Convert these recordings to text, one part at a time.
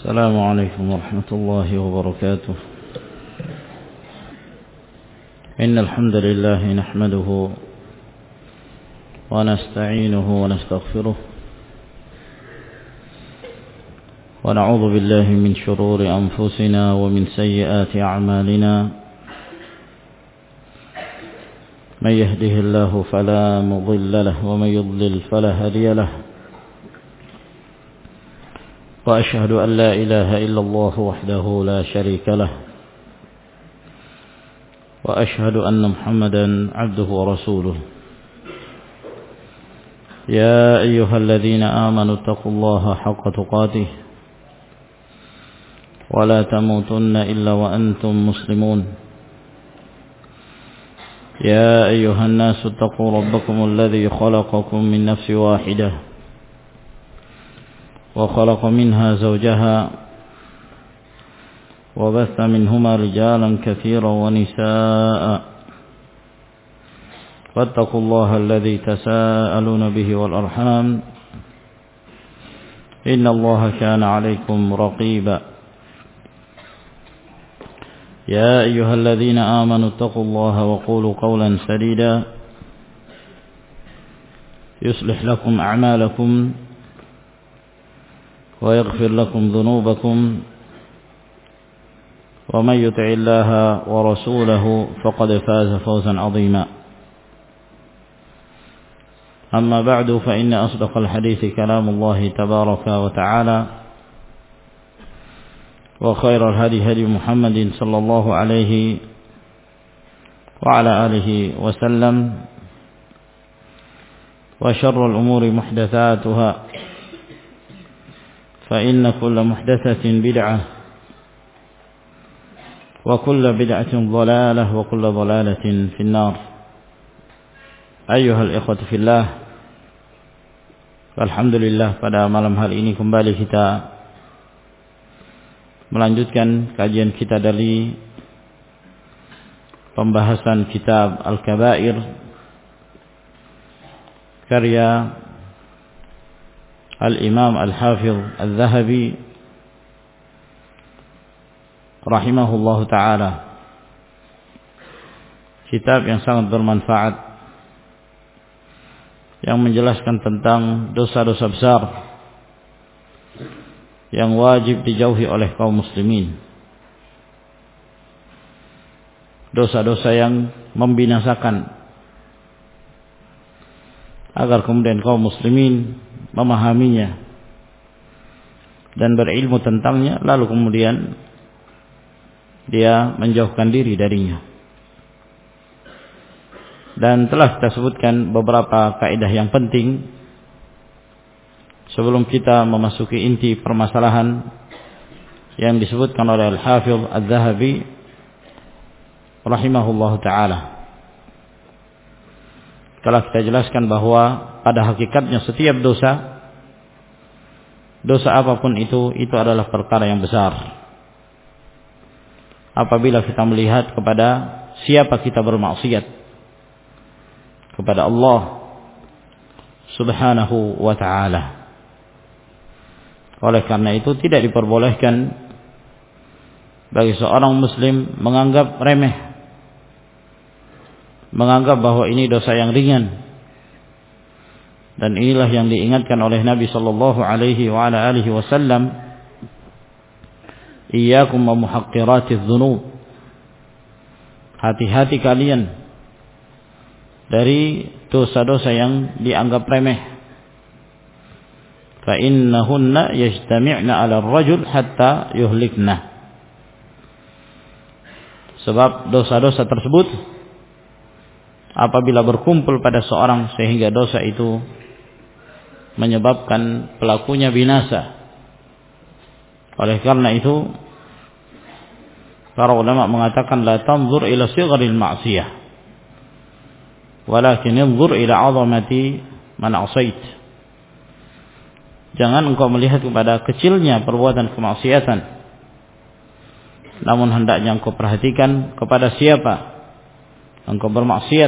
السلام عليكم ورحمة الله وبركاته. إن الحمد لله نحمده ونستعينه ونستغفره ونعوذ بالله من شرور أنفسنا ومن سيئات أعمالنا. من يهده الله فلا مضل له ومن يضلل فلا هادي له. وأشهد أن لا إله إلا الله وحده لا شريك له. وأشهد أن محمدا عبده ورسوله. يا أيها الذين آمنوا اتقوا الله حق تقاته ولا تموتن إلا وأنتم مسلمون. يا أيها الناس اتقوا ربكم الذي خلقكم من نفس واحدة وخلق منها زوجها وبث منهما رجالا كثيرا ونساء. واتقوا الله الذي تساءلون به والأرحام إن الله كان عليكم رقيبا. يا أيها الذين آمنوا اتقوا الله وقولوا قولا سديدا يصلح لكم أعمالكم ويغفر لكم ذنوبكم ومن يطع الله ورسوله فقد فاز فوزا عظيما. أما بعد فإن أصدق الحديث كلام الله تبارك وتعالى وخير الهدي هدي محمد صلى الله عليه وعلى آله وسلم وشر الأمور محدثاتها فإن كل محدثة بدعة وكل بدعة ضلالة وكل ضلالة في النار. أيها الإخوة في الله, alhamdulillah pada malam hari ini kembali kita melanjutkan kajian kita dari pembahasan kitab Al-Kabair karya Al-Imam Al-Hafidh Al-Zahabi rahimahullahu ta'ala. Kitab yang sangat bermanfaat yang menjelaskan tentang dosa-dosa besar yang wajib dijauhi oleh kaum muslimin. Dosa-dosa yang membinasakan, agar kemudian kaum muslimin memahaminya dan berilmu tentangnya, lalu kemudian dia menjauhkan diri darinya. Dan telah kita sebutkan beberapa kaidah yang penting sebelum kita memasuki inti permasalahan yang disebutkan oleh Al-Hafidh Al-Zahabi rahimahullahu ta'ala. Telah kita jelaskan bahwa pada hakikatnya setiap dosa apapun itu adalah perkara yang besar. Apabila kita melihat kepada siapa kita bermaksiat, kepada Allah subhanahu wa ta'ala. Oleh karena itu tidak diperbolehkan bagi seorang muslim menganggap remeh, menganggap bahwa ini dosa yang ringan. Dan inilah yang diingatkan oleh Nabi sallallahu alaihi wa ala alihi wasallam, iyyakum wa muhaqqiratiz dzunub. Hati-hati kalian dari dosa-dosa yang dianggap remeh. Fa innahunna yajtami'na 'ala ar-rajul hatta yuhlikna. Sebab dosa-dosa tersebut apabila berkumpul pada seorang sehingga dosa itu menyebabkan pelakunya binasa. Oleh karena itu para ulama mengatakan la tanzur ila sigharil ma'siyah walakin anzur ila 'azamati man 'asait. Jangan engkau melihat kepada kecilnya perbuatan kemaksiatan, namun hendaknya engkau perhatikan kepada siapa engkau bermaksiat,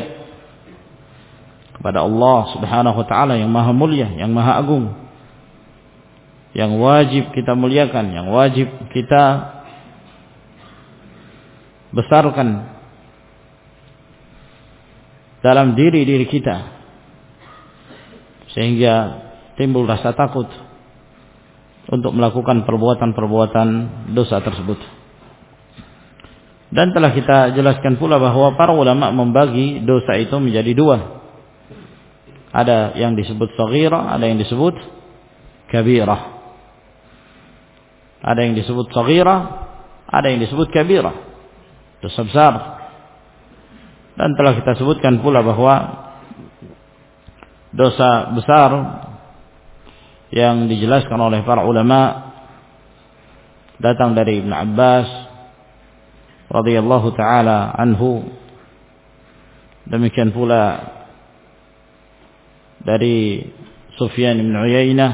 kepada Allah subhanahu wa ta'ala yang maha mulia, yang maha agung, yang wajib kita muliakan, yang wajib kita besarkan dalam diri kita, sehingga timbul rasa takut untuk melakukan perbuatan-perbuatan dosa tersebut. Dan telah kita jelaskan pula bahwa para ulama membagi dosa itu menjadi dua. Ada yang disebut saghirah, ada yang disebut kabirah. Ada yang disebut saghirah, ada yang disebut kabirah, dosa besar. Dan telah kita sebutkan pula bahwa dosa besar yang dijelaskan oleh para ulama datang dari Ibn Abbas radhiyallahu taala anhu, demikian pula dari Sufyan bin Uyainah,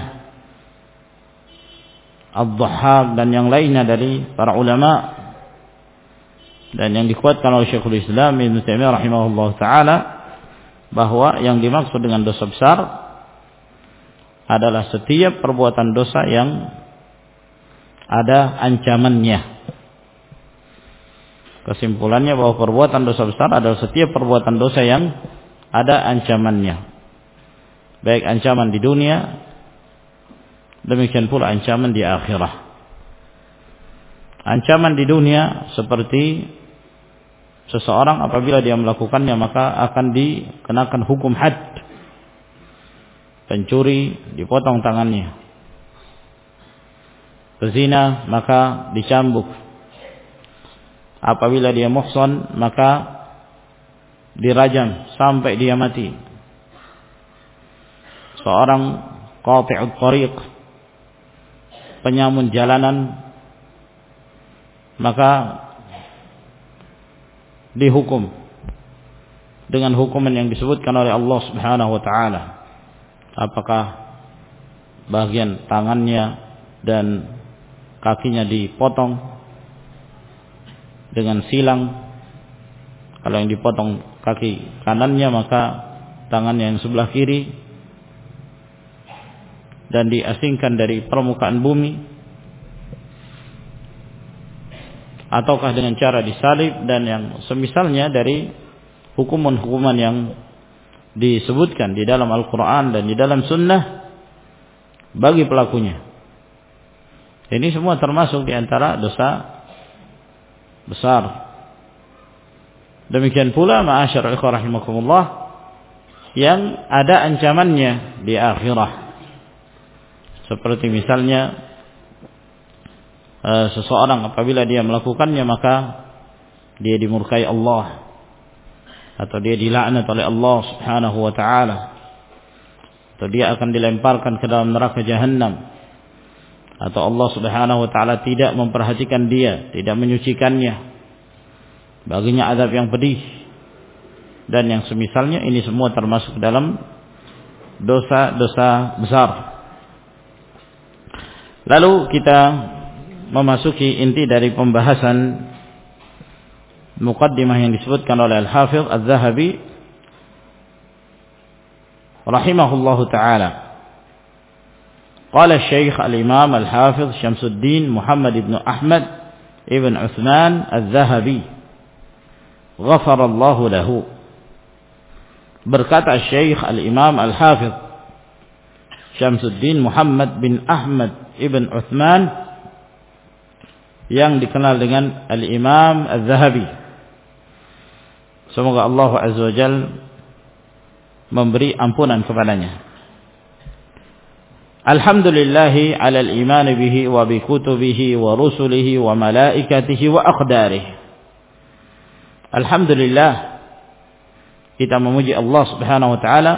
Ad-Dhahhak dan yang lainnya dari para ulama, dan yang dikuatkan oleh Syekhul Islam Ibnu Taimiyah rahimahullah taala bahwa yang dimaksud dengan dosa besar adalah setiap perbuatan dosa yang ada ancamannya. Kesimpulannya bahwa perbuatan dosa besar adalah setiap perbuatan dosa yang ada ancamannya, baik ancaman di dunia, demikian pula ancaman di akhirah. Ancaman di dunia seperti seseorang apabila dia melakukannya maka akan dikenakan hukum had. Pencuri dipotong tangannya, pezina maka dicambuk, apabila dia muhsan maka dirajam sampai dia mati. Seorang qati'ut thariq, penyamun jalanan, maka dihukum dengan hukuman yang disebutkan oleh Allah Subhanahu wa taala. Apakah bagian tangannya dan kakinya dipotong dengan silang. Kalau yang dipotong kaki kanannya maka tangannya yang sebelah kiri dan diasingkan dari permukaan bumi, ataukah dengan cara disalib dan yang semisalnya dari hukuman-hukuman yang disebutkan di dalam Al-Quran dan di dalam Sunnah bagi pelakunya. Ini semua termasuk di antara dosa besar. Demikian pula ma'asyarul ikhwah rahimakumullah yang ada ancamannya di akhirah. Seperti misalnya seseorang apabila dia melakukannya maka dia dimurkai Allah, atau dia dilaknat oleh Allah Subhanahu wa taala, atau dia akan dilemparkan ke dalam neraka Jahannam, atau Allah Subhanahu wa taala tidak memperhatikan dia, tidak menyucikannya, baginya azab yang pedih dan yang semisalnya. Ini semua termasuk dalam dosa-dosa besar. Lalu kita memasuki inti dari pembahasan muqaddimah yang disebutkan oleh Al-Hafidh Az-Zahabi rahimahullahu ta'ala. Qala Syekh Al-Imam Al-Hafidh Syamsuddin Muhammad ibn Ahmad ibn Uthman Az-Zahabi ghafarallahu lahu. Berkata Syekh Al-Imam Al-Hafidh Syamsuddin Muhammad bin Ahmad ibn Uthman yang dikenal dengan Al-Imam Az-Zahabi, semoga Allah Azza wa Jalla memberi ampunan kepadanya. Alhamdulillahi ala al-iman bihi wa bi kutubihi wa rusulihi wa malaikatihi wa aqdarihi. Alhamdulillah, kita memuji Allah Subhanahu wa taala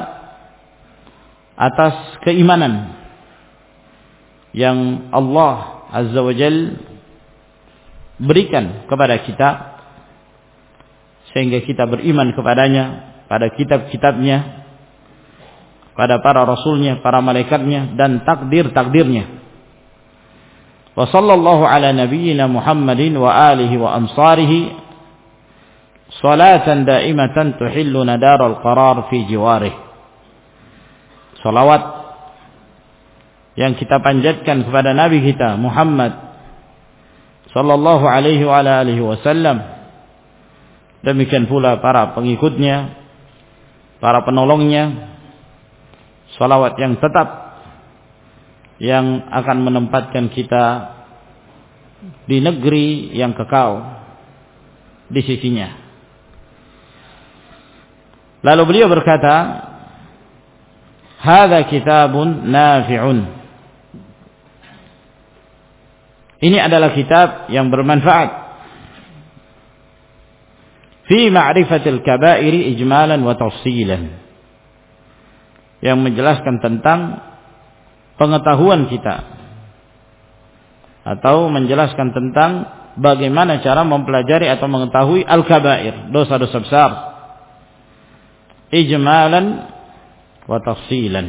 atas keimanan yang Allah Azza wa Jalla berikan kepada kita, sehingga kita beriman kepadanya, pada kitab-kitabnya, pada para rasulnya, para malaikatnya, dan takdir-takdirnya. Wa sallallahu ala nabiyyina Muhammadin wa alihi wa ansarihi salatan daimatan tuhilluna daral qarar fi jiwarih. Salawat yang kita panjatkan kepada Nabi kita Muhammad sallallahu alaihi wa alihi wasallam, demikian pula para pengikutnya, para penolongnya, salawat yang tetap yang akan menempatkan kita di negeri yang kekal di sisinya. Lalu beliau berkata, "Hadza kitabun nafi'un." Ini adalah kitab yang bermanfaat. Fi ma'rifatil kaba'iri ijmalan wa tafsilan. Yang menjelaskan tentang pengetahuan kita, atau menjelaskan tentang bagaimana cara mempelajari atau mengetahui al-kaba'ir, dosa-dosa besar, ijmalan wa tafsilan,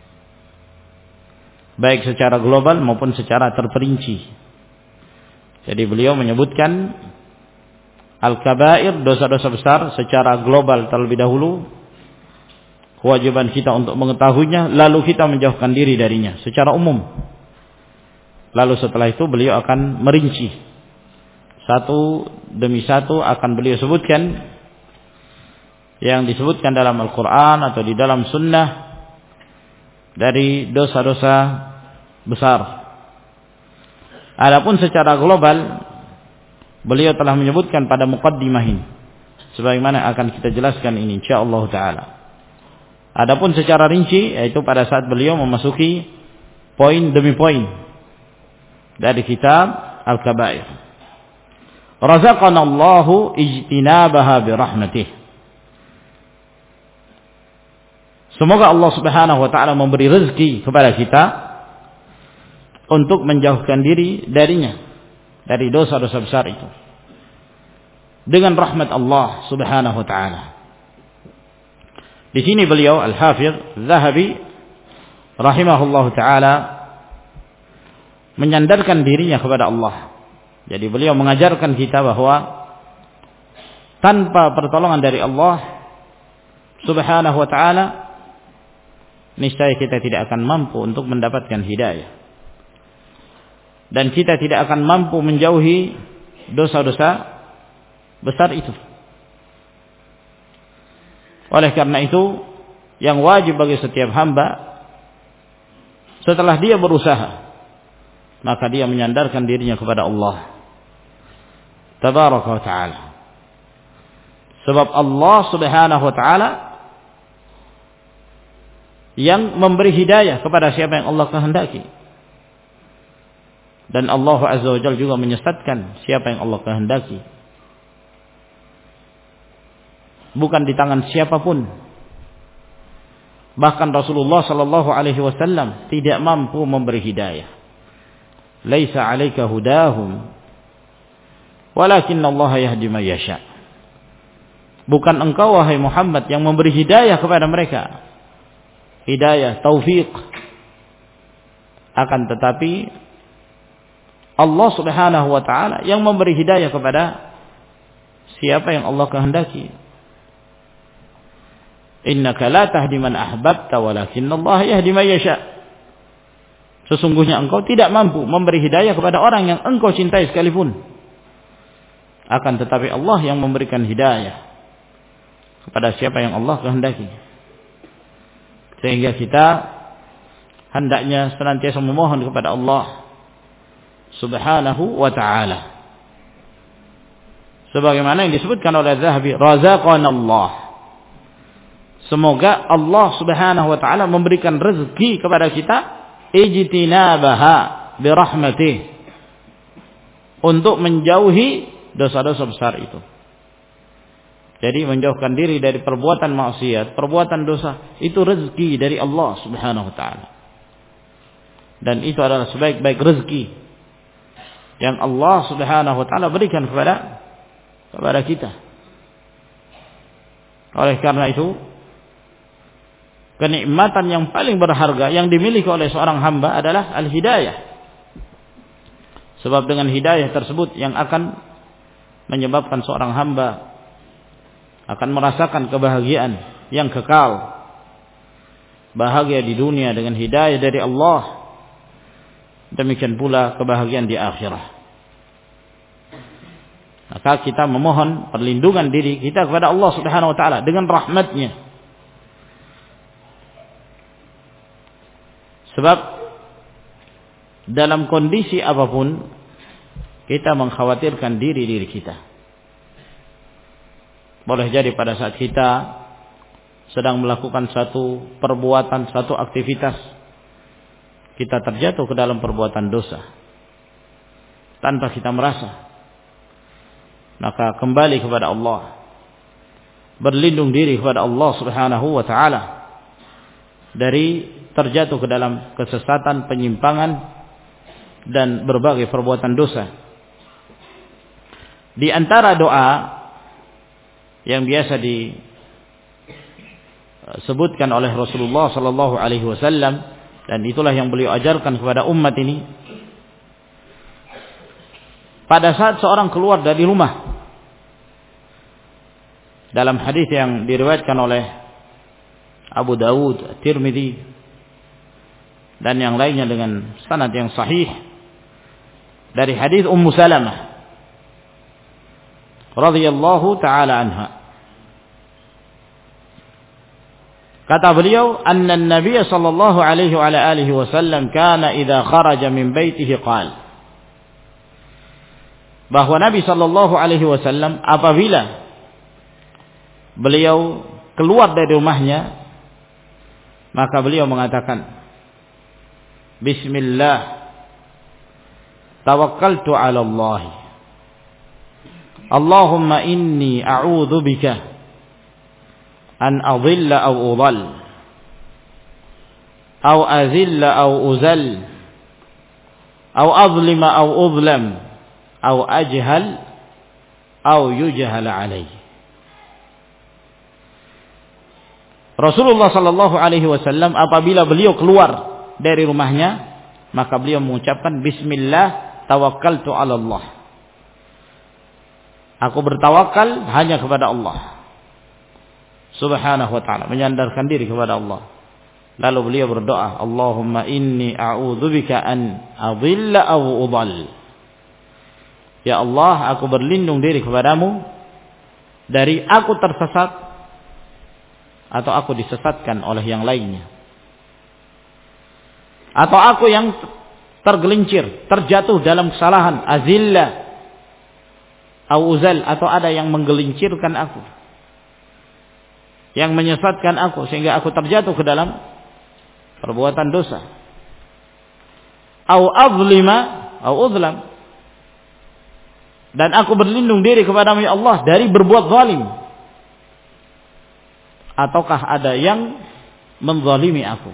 baik secara global maupun secara terperinci. Jadi beliau menyebutkan al-kaba'ir, dosa-dosa besar secara global terlebih dahulu, kewajiban kita untuk mengetahuinya, lalu kita menjauhkan diri darinya secara umum. Lalu setelah itu beliau akan merinci satu demi satu, akan beliau sebutkan yang disebutkan dalam Al-Quran atau di dalam sunnah dari dosa-dosa besar. Adapun secara global beliau telah menyebutkan pada muqaddimah ini, sebagaimana akan kita jelaskan ini insyaallah taala. Adapun secara rinci, yaitu pada saat beliau memasuki poin demi poin dari kitab Al-Kaba'ir. Razaqanallahu ijtinabaha birahmatih. Semoga Allah Subhanahu wa taala memberi rezeki kepada kita untuk menjauhkan diri darinya, dari dosa-dosa besar itu, dengan rahmat Allah Subhanahu wa taala. Di sini beliau Al-Hafidz Zahabi rahimahullahu taala menyandarkan dirinya kepada Allah. Jadi beliau mengajarkan kita bahwa tanpa pertolongan dari Allah Subhanahu wa taala, niscaya kita tidak akan mampu untuk mendapatkan hidayah, dan kita tidak akan mampu menjauhi dosa-dosa besar itu. Oleh karena itu, yang wajib bagi setiap hamba, setelah dia berusaha, maka dia menyandarkan dirinya kepada Allah Tabaraka wa ta'ala. Sebab Allah Subhanahu wa ta'ala yang memberi hidayah kepada siapa yang Allah kehendaki. Dan Allah Azza wa Jalla juga menyesatkan siapa yang Allah kehendaki. Bukan di tangan siapapun. Bahkan Rasulullah sallallahu alaihi wasallam tidak mampu memberi hidayah. Laisa 'alaika hudahum, walakinna Allah yahdi man yasha. Bukan engkau wahai Muhammad yang memberi hidayah kepada mereka. Hidayah taufik. Akan tetapi Allah Subhanahu wa taala yang memberi hidayah kepada siapa yang Allah kehendaki. Innaka la tahdi man ahbabta walakinna Allah yahdi man yasha. Sesungguhnya engkau tidak mampu memberi hidayah kepada orang yang engkau cintai sekalipun. Akan tetapi Allah yang memberikan hidayah kepada siapa yang Allah kehendaki. Sehingga kita hendaknya senantiasa memohon kepada Allah Subhanahu wa ta'ala, sebagaimana yang disebutkan oleh Zahabi, razaqanallah, semoga Allah Subhanahu wa ta'ala memberikan rezeki kepada kita, ijtinabaha birahmatih, untuk menjauhi dosa-dosa besar itu. Jadi menjauhkan diri dari perbuatan maksiat, perbuatan dosa, itu rezeki dari Allah Subhanahu wa ta'ala. Dan itu adalah sebaik-baik rezeki yang Allah Subhanahu wa ta'ala berikan kepada kita. Oleh karena itu, kenikmatan yang paling berharga yang dimiliki oleh seorang hamba adalah al-hidayah. Sebab dengan hidayah tersebut yang akan menyebabkan seorang hamba akan merasakan kebahagiaan yang kekal. Bahagia di dunia dengan hidayah dari Allah, demikian pula kebahagiaan di akhirat. Maka kita memohon perlindungan diri kita kepada Allah Subhanahu wa taala dengan rahmat-Nya. Sebab dalam kondisi apapun kita mengkhawatirkan diri kita. Boleh jadi pada saat kita sedang melakukan satu perbuatan, satu aktivitas, kita terjatuh ke dalam perbuatan dosa tanpa kita merasa. Maka kembali kepada Allah, berlindung diri kepada Allah Subhanahu wa taala dari terjatuh ke dalam kesesatan, penyimpangan dan berbagai perbuatan dosa. Di antara doa yang biasa disebutkan oleh Rasulullah sallallahu alaihi wasallam, dan itulah yang beliau ajarkan kepada umat ini, pada saat seorang keluar dari rumah, dalam hadis yang diriwayatkan oleh Abu Dawud, Tirmidzi dan yang lainnya dengan sanad yang sahih dari hadis Ummu Salamah radhiyallahu taala anha, kata beliau, anna an-nabiy sallallahu alaihi wa ala alihi wasallam kana idza kharaja min baitihi qala, bahwa Nabi sallallahu alaihi wasallam apabila beliau keluar dari rumahnya, maka beliau mengatakan, Bismillah, tawakkaltu ala Allah, Allahumma inni a'udzu bika an adhilla aw udhal aw azilla aw uzal aw azlima aw udlam aw ajhal aw yujhal alayhi. Rasulullah sallallahu alaihi wasallam apabila beliau keluar dari rumahnya, maka beliau mengucapkan Bismillah, tawakkaltu 'ala Allah. Aku bertawakal hanya kepada Allah Subhanahu wa taala, menyandarkan diri kepada Allah. Lalu beliau berdoa, Allahumma inni a'udzubika an adhilla aw udhal. Ya Allah, aku berlindung diri kepadamu dari aku tersesat atau aku disesatkan oleh yang lainnya, atau aku yang tergelincir, terjatuh dalam kesalahan, azillah au uzal, atau ada yang menggelincirkan aku, yang menyesatkan aku sehingga aku terjatuh ke dalam perbuatan dosa, au azlima au uzlam, dan aku berlindung diri kepadamu ya Allah dari berbuat zalim, ataukah ada yang menzalimi aku,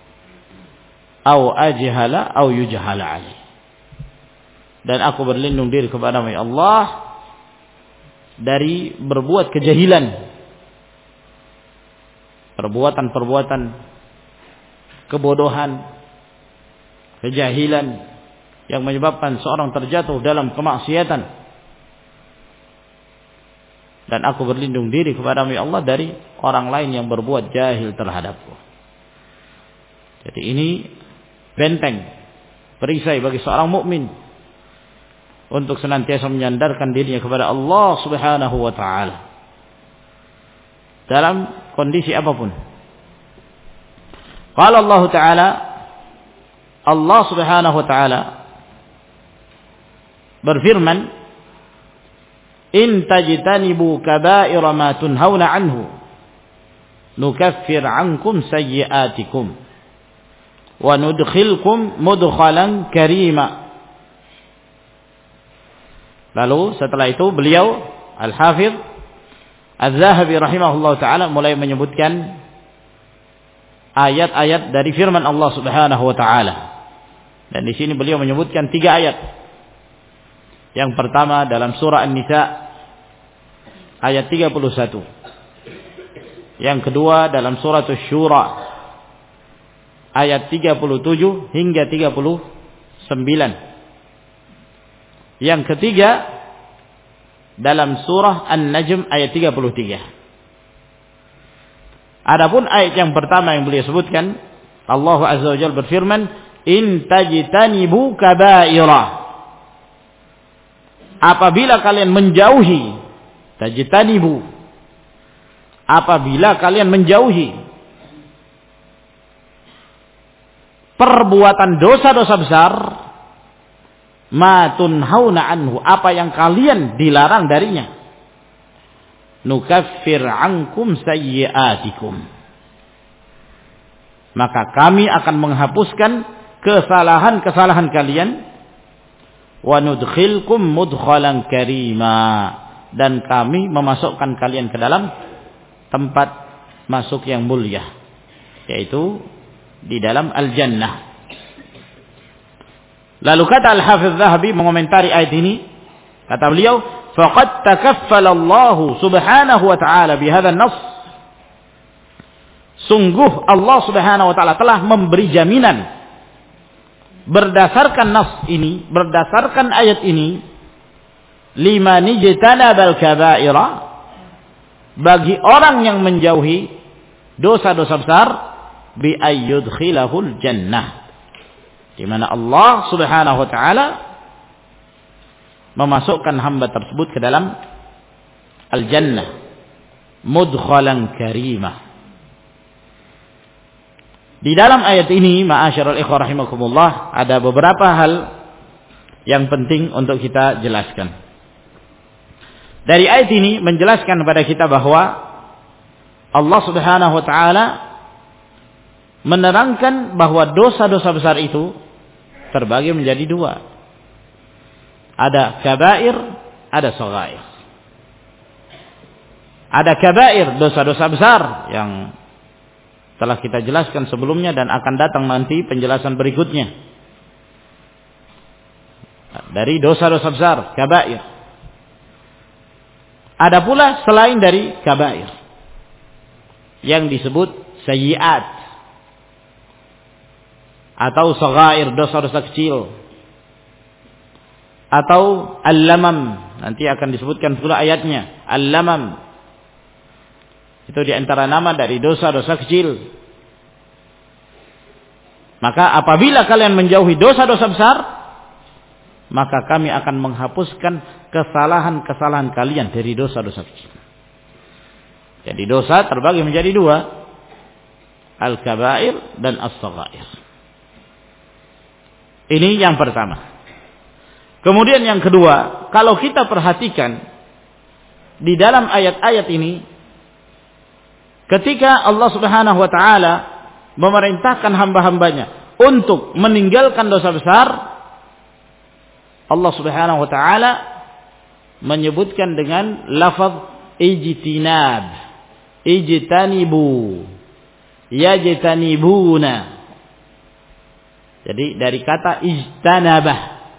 au ajhala au yujhala alaihi, dan aku berlindung diri kepadamu ya Allah dari berbuat kejahilan, perbuatan-perbuatan kebodohan, kejahilan yang menyebabkan seorang terjatuh dalam kemaksiatan. Dan aku berlindung diri kepadamu ya Allah dari orang lain yang berbuat jahil terhadapku. Jadi ini benteng, perisai bagi seorang mukmin untuk senantiasa menyandarkan dirinya kepada Allah Subhanahu wa taala dalam kondisi apapun. Qala Allah taala, Allah Subhanahu wa taala berfirman, In tajtanibu kaba'ira ma tunhauna anhu nukaffir ankum sayyi'atikum wa nudkhilkum mudkhalan karima. Lalu setelah itu beliau Al-Hafidz Az-Zahabi rahimahullah ta'ala mulai menyebutkan ayat-ayat dari firman Allah Subhanahu wa ta'ala. Dan di sini beliau menyebutkan 3 ayat. Yang pertama dalam surah An-Nisa ayat 31. Yang kedua dalam surah Asy-Syura ayat 37 hingga 39. Yang ketiga dalam surah An-Najm ayat 33. Adapun ayat yang pertama yang beliau sebutkan, Allah Azza wa Jalla berfirman, in tajtanibu kaba'ira, apabila kalian menjauhi, tajtanibu, apabila kalian menjauhi perbuatan dosa-dosa besar, ma tunhauna anhu, apa yang kalian dilarang darinya, nukaffir ankum sayyi'atikum, maka kami akan menghapuskan kesalahan-kesalahan kalian, wa nudkhilkum mudkhalan karima, dan kami memasukkan kalian ke dalam tempat masuk yang mulia, yaitu di dalam al-jannah. Lalu kata Al-Hafidz Dzahabi mengomentari ayat ini, kata beliau, faqad takaffala Allah subhanahu wa ta'ala bihadza an-nass, sungguh Allah subhanahu wa ta'ala telah memberi jaminan berdasarkan nas ini, berdasarkan ayat ini, liman ijtanabal kaba'ira, bagi orang yang menjauhi dosa-dosa besar, bi ayyudkhilahul jannah, di mana Allah subhanahu wa ta'ala memasukkan hamba tersebut ke dalam al-jannah, mudkhalan karimah. Di dalam ayat ini, ma'asyiral ikhwah rahimakumullah, ada beberapa hal yang penting untuk kita jelaskan. Dari ayat ini menjelaskan kepada kita bahwa Allah subhanahu wa ta'ala menerangkan bahwa dosa-dosa besar itu terbagi menjadi dua. Ada kabair, ada shaghair. Ada kabair, dosa-dosa besar yang telah kita jelaskan sebelumnya dan akan datang nanti penjelasan berikutnya. Dari dosa-dosa besar, kabair. Ada pula selain dari kabair yang disebut sayyiat atau shaghair, dosa-dosa kecil, atau al-lamam, nanti akan disebutkan pula ayatnya, al-lamam itu diantara nama dari dosa-dosa kecil. Maka apabila kalian menjauhi dosa-dosa besar, maka kami akan menghapuskan kesalahan-kesalahan kalian dari dosa-dosa kecil. Jadi dosa terbagi menjadi dua, al-kabair dan as-shaghair. Ini yang pertama. Kemudian yang kedua, kalau kita perhatikan di dalam ayat-ayat ini, ketika Allah subhanahu wa ta'ala memerintahkan hamba-hambanya untuk meninggalkan dosa besar, Allah subhanahu wa ta'ala menyebutkan dengan lafaz ijtinab, ijtanibu, yajtanibuna. Jadi dari kata ijtanabah.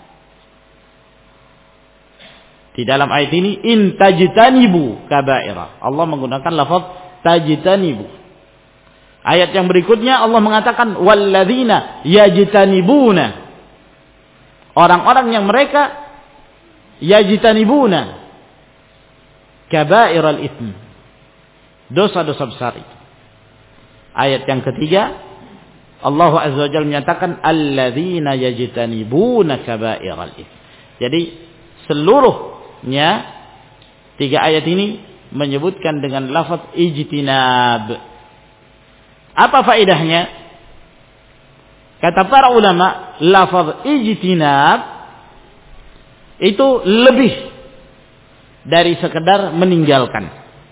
Di dalam ayat ini, in tajtanibu kaba'ira, Allah menggunakan lafaz tajtanibu. Ayat yang berikutnya Allah mengatakan walladzina yajtanibuna, orang-orang yang mereka yajtanibuna kaba'iral itsm, dosa-dosa besar itu. Ayat yang ketiga Allah azza wa jalla menyatakan alladzina yajtanibuna kaba'iral itsm. Jadi seluruhnya tiga ayat ini menyebutkan dengan lafaz ijtinab. Apa faedahnya? Kata para ulama, lafaz ijtinab itu lebih dari sekedar meninggalkan.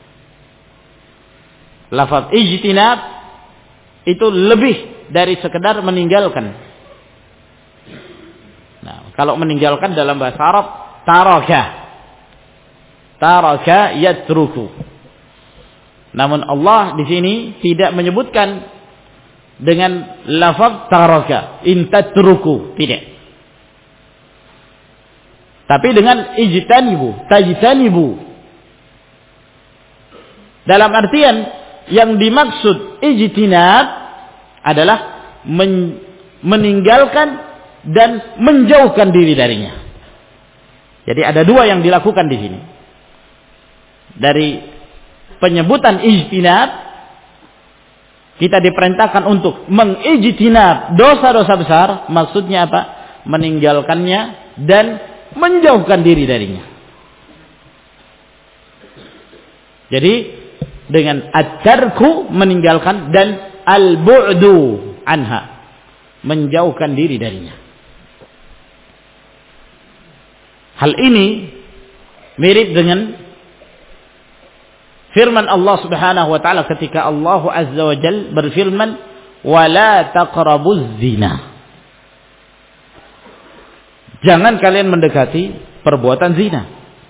Lafaz ijtinab itu lebih dari sekedar meninggalkan. Nah, kalau meninggalkan dalam bahasa Arab, taraka yatruku. Namun Allah di sini tidak menyebutkan dengan lafaz taraka, in tatruku, tidak. Tapi dengan ijtanibu, tajtanibu. Dalam artian yang dimaksud ijtinab adalah meninggalkan dan menjauhkan diri darinya. Jadi ada dua yang dilakukan di sini. Dari penyebutan ijtinab kita diperintahkan untuk mengijtinab dosa-dosa besar, maksudnya apa? Meninggalkannya dan menjauhkan diri darinya. Jadi dengan at-tarku meninggalkan dan al-bu'du anha menjauhkan diri darinya. Hal ini mirip dengan firman Allah Subhanahu wa taala ketika Allah Azza wa Jalla berfirman, "Wala taqrabuz zina." Jangan kalian mendekati perbuatan zina.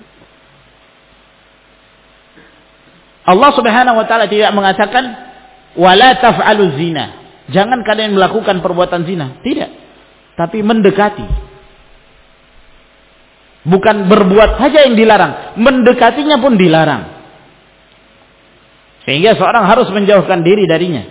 Allah Subhanahu wa taala tidak mengatakan wala taf'aluz zina. Jangan kalian melakukan perbuatan zina. Tidak. Tapi mendekati. Bukan berbuat saja yang dilarang, mendekatinya pun dilarang. Sehingga seorang harus menjauhkan diri darinya.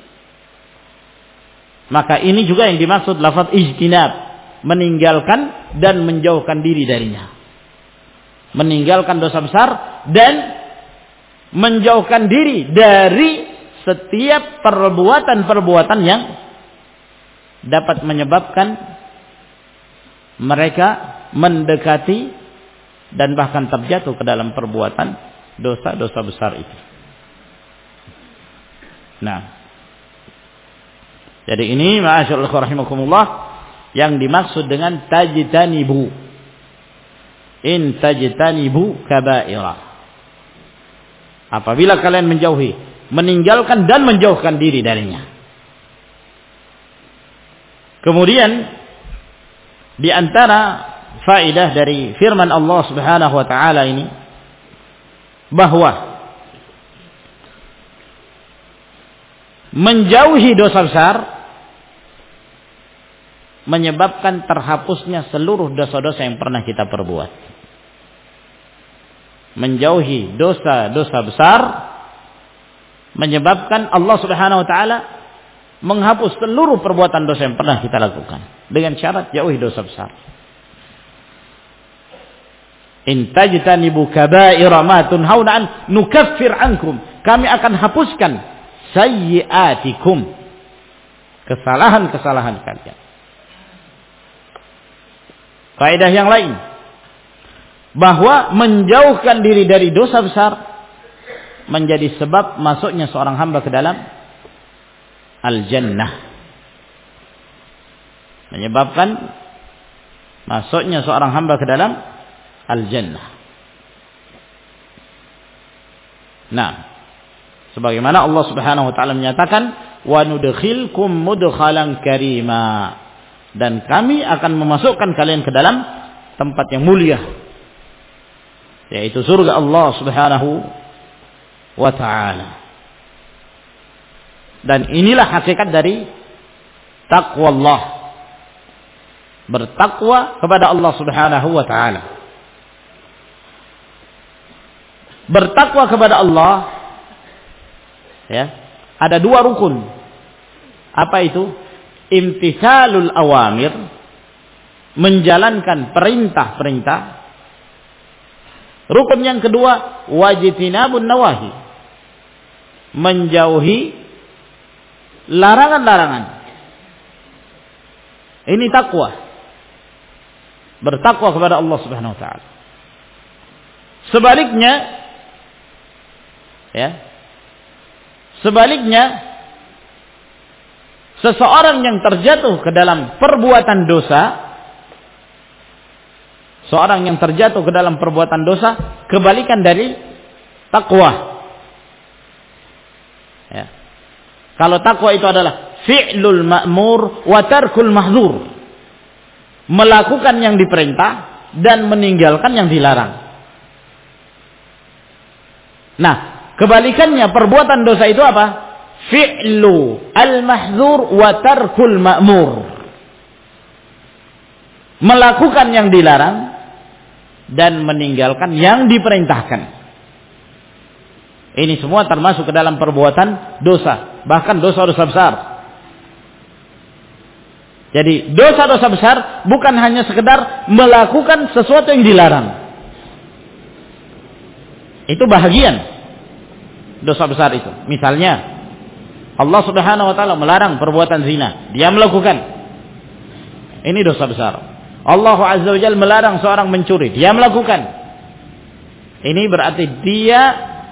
Maka ini juga yang dimaksud lafaz ijtinab, meninggalkan dan menjauhkan diri darinya. Meninggalkan dosa besar dan menjauhkan diri dari setiap perbuatan-perbuatan yang dapat menyebabkan mereka mendekati dan bahkan terjatuh ke dalam perbuatan dosa-dosa besar itu. Nah, jadi ini ma'asyiral rahimakumullah yang dimaksud dengan tajtanibu. In tajtanibu kaba'ira. Apabila kalian menjauhi, meninggalkan dan menjauhkan diri darinya. Kemudian di antara faedah dari firman Allah Subhanahu wa taala ini bahwa menjauhi dosa besar menyebabkan terhapusnya seluruh dosa-dosa yang pernah kita perbuat. Menjauhi dosa-dosa besar menyebabkan Allah Subhanahu wa taala menghapus seluruh perbuatan dosa yang pernah kita lakukan dengan syarat jauhi dosa besar. In tajtanibu kaba'ira ma tunhauna an nukaffir ankum. Kami akan hapuskan sayyi'atikum, kesalahan-kesalahan kalian. Faedah yang lain, bahwa menjauhkan diri dari dosa besar menjadi sebab masuknya seorang hamba ke dalam al-jannah. Menyebabkan masuknya seorang hamba ke dalam al-jannah. Nah, sebagaimana Allah Subhanahu wa taala menyatakan, "Wa nudkhilkum mudkhalan karima." Dan kami akan memasukkan kalian ke dalam tempat yang mulia, yaitu surga Allah Subhanahu wa taala. Dan inilah hakikat dari taqwa Allah. Bertakwa kepada Allah Subhanahu wa taala. Bertakwa kepada Allah, ya, ada dua rukun. Apa itu? Imtithalul awamir, menjalankan perintah-perintah. Rukun yang kedua, wajtinabun nawahi, menjauhi larangan-larangan. Ini takwa. Bertakwa kepada Allah Subhanahu wa taala. Sebaliknya, ya. Sebaliknya, seseorang yang terjatuh ke dalam perbuatan dosa, seorang yang terjatuh ke dalam perbuatan dosa, kebalikan dari takwa. Ya. Kalau takwa itu adalah fi'lul ma'mur wa tarkul mahdzur, melakukan yang diperintah dan meninggalkan yang dilarang. Nah, kebalikannya perbuatan dosa itu apa? Fi'lu al-mahdzur wa tarkul ma'mur, melakukan yang dilarang dan meninggalkan yang diperintahkan. Ini semua termasuk ke dalam perbuatan dosa, bahkan dosa-dosa besar. Jadi dosa-dosa besar bukan hanya sekedar melakukan sesuatu yang dilarang. Itu bahagian dosa besar itu. Misalnya, Allah Subhanahu wa taala melarang perbuatan zina, dia melakukan. Ini dosa besar. Allah Azza wa Jalla melarang seorang mencuri, dia melakukan. Ini berarti dia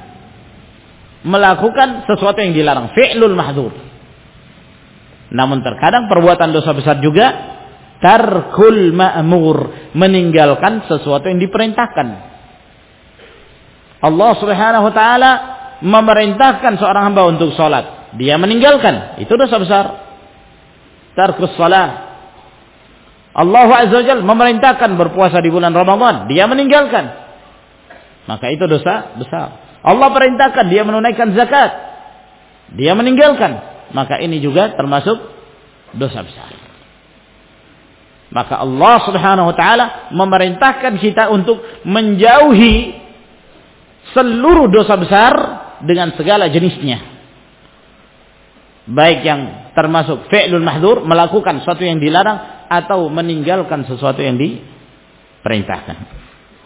melakukan sesuatu yang dilarang, fi'lul mahdzur. Namun terkadang perbuatan dosa besar juga tarkul ma'mur, meninggalkan sesuatu yang diperintahkan. Allah Subhanahu wa taala memerintahkan seorang hamba untuk salat, dia meninggalkan, itu dosa besar. Tarkus shalah. Allah Azza wa Jalla memerintahkan berpuasa di bulan Ramadan, dia meninggalkan, maka itu dosa besar. Allah perintahkan dia menunaikan zakat, dia meninggalkan, maka ini juga termasuk dosa besar. Maka Allah Subhanahu wa taala memerintahkan kita untuk menjauhi seluruh dosa besar dengan segala jenisnya. Baik yang termasuk fi'lul mahdzur, melakukan sesuatu yang dilarang, atau meninggalkan sesuatu yang diperintahkan.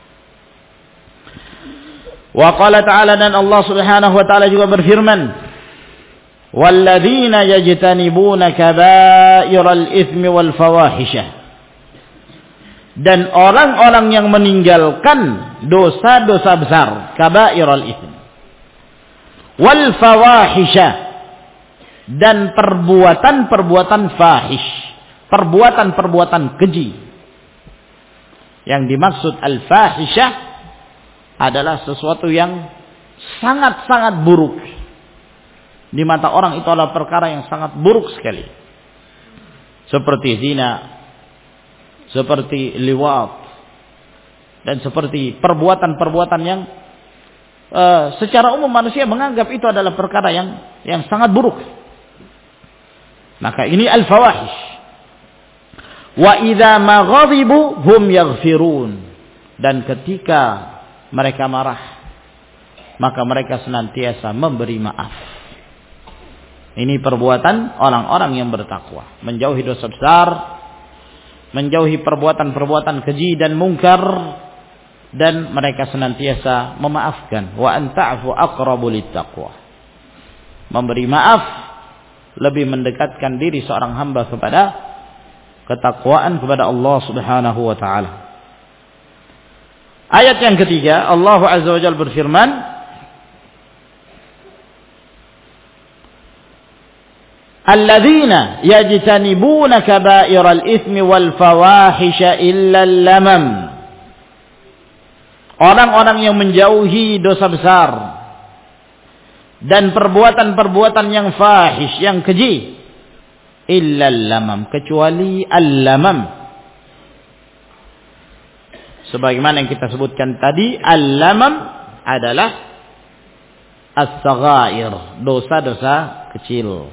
Wa qala ta'ala, dan Allah Subhanahu wa taala juga berfirman, walladzina yajtanibuna kaba'iral itsmi wal fawahisha, dan orang-orang yang meninggalkan dosa-dosa besar, kaba'iral itsmi wal fawahisha, dan perbuatan-perbuatan fahish, perbuatan-perbuatan keji. Yang dimaksud al-fahishah adalah sesuatu yang sangat-sangat buruk. Di mata orang itu adalah perkara yang sangat buruk sekali. Seperti zina, seperti liwat, dan seperti perbuatan-perbuatan yang secara umum manusia menganggap itu adalah perkara yang sangat buruk. Maka ini al-fawahish. Wa idza ma ghadibu hum yaghfirun, dan ketika mereka marah, maka mereka senantiasa memberi maaf. Ini perbuatan orang-orang yang bertakwa, menjauhi dosa besar, menjauhi perbuatan-perbuatan keji dan mungkar, dan mereka senantiasa memaafkan. Wa an ta'fu aqrabu littaqwa. Memberi maaf lebih mendekatkan diri seorang hamba kepada ketakwaan kepada Allah Subhanahu wa taala. Ayat yang ketiga, Allah Azza wa Jalla berfirman, alladzina yajtanibuna kaba'iral itsmi wal fawahisha illa al-lamam. Orang-orang yang menjauhi dosa besar dan perbuatan-perbuatan yang fahish, yang keji, illa al-lamam, kecuali al-lamam. Sebagaimana yang kita sebutkan tadi, al-lamam adalah as-saghair, dosa-dosa kecil.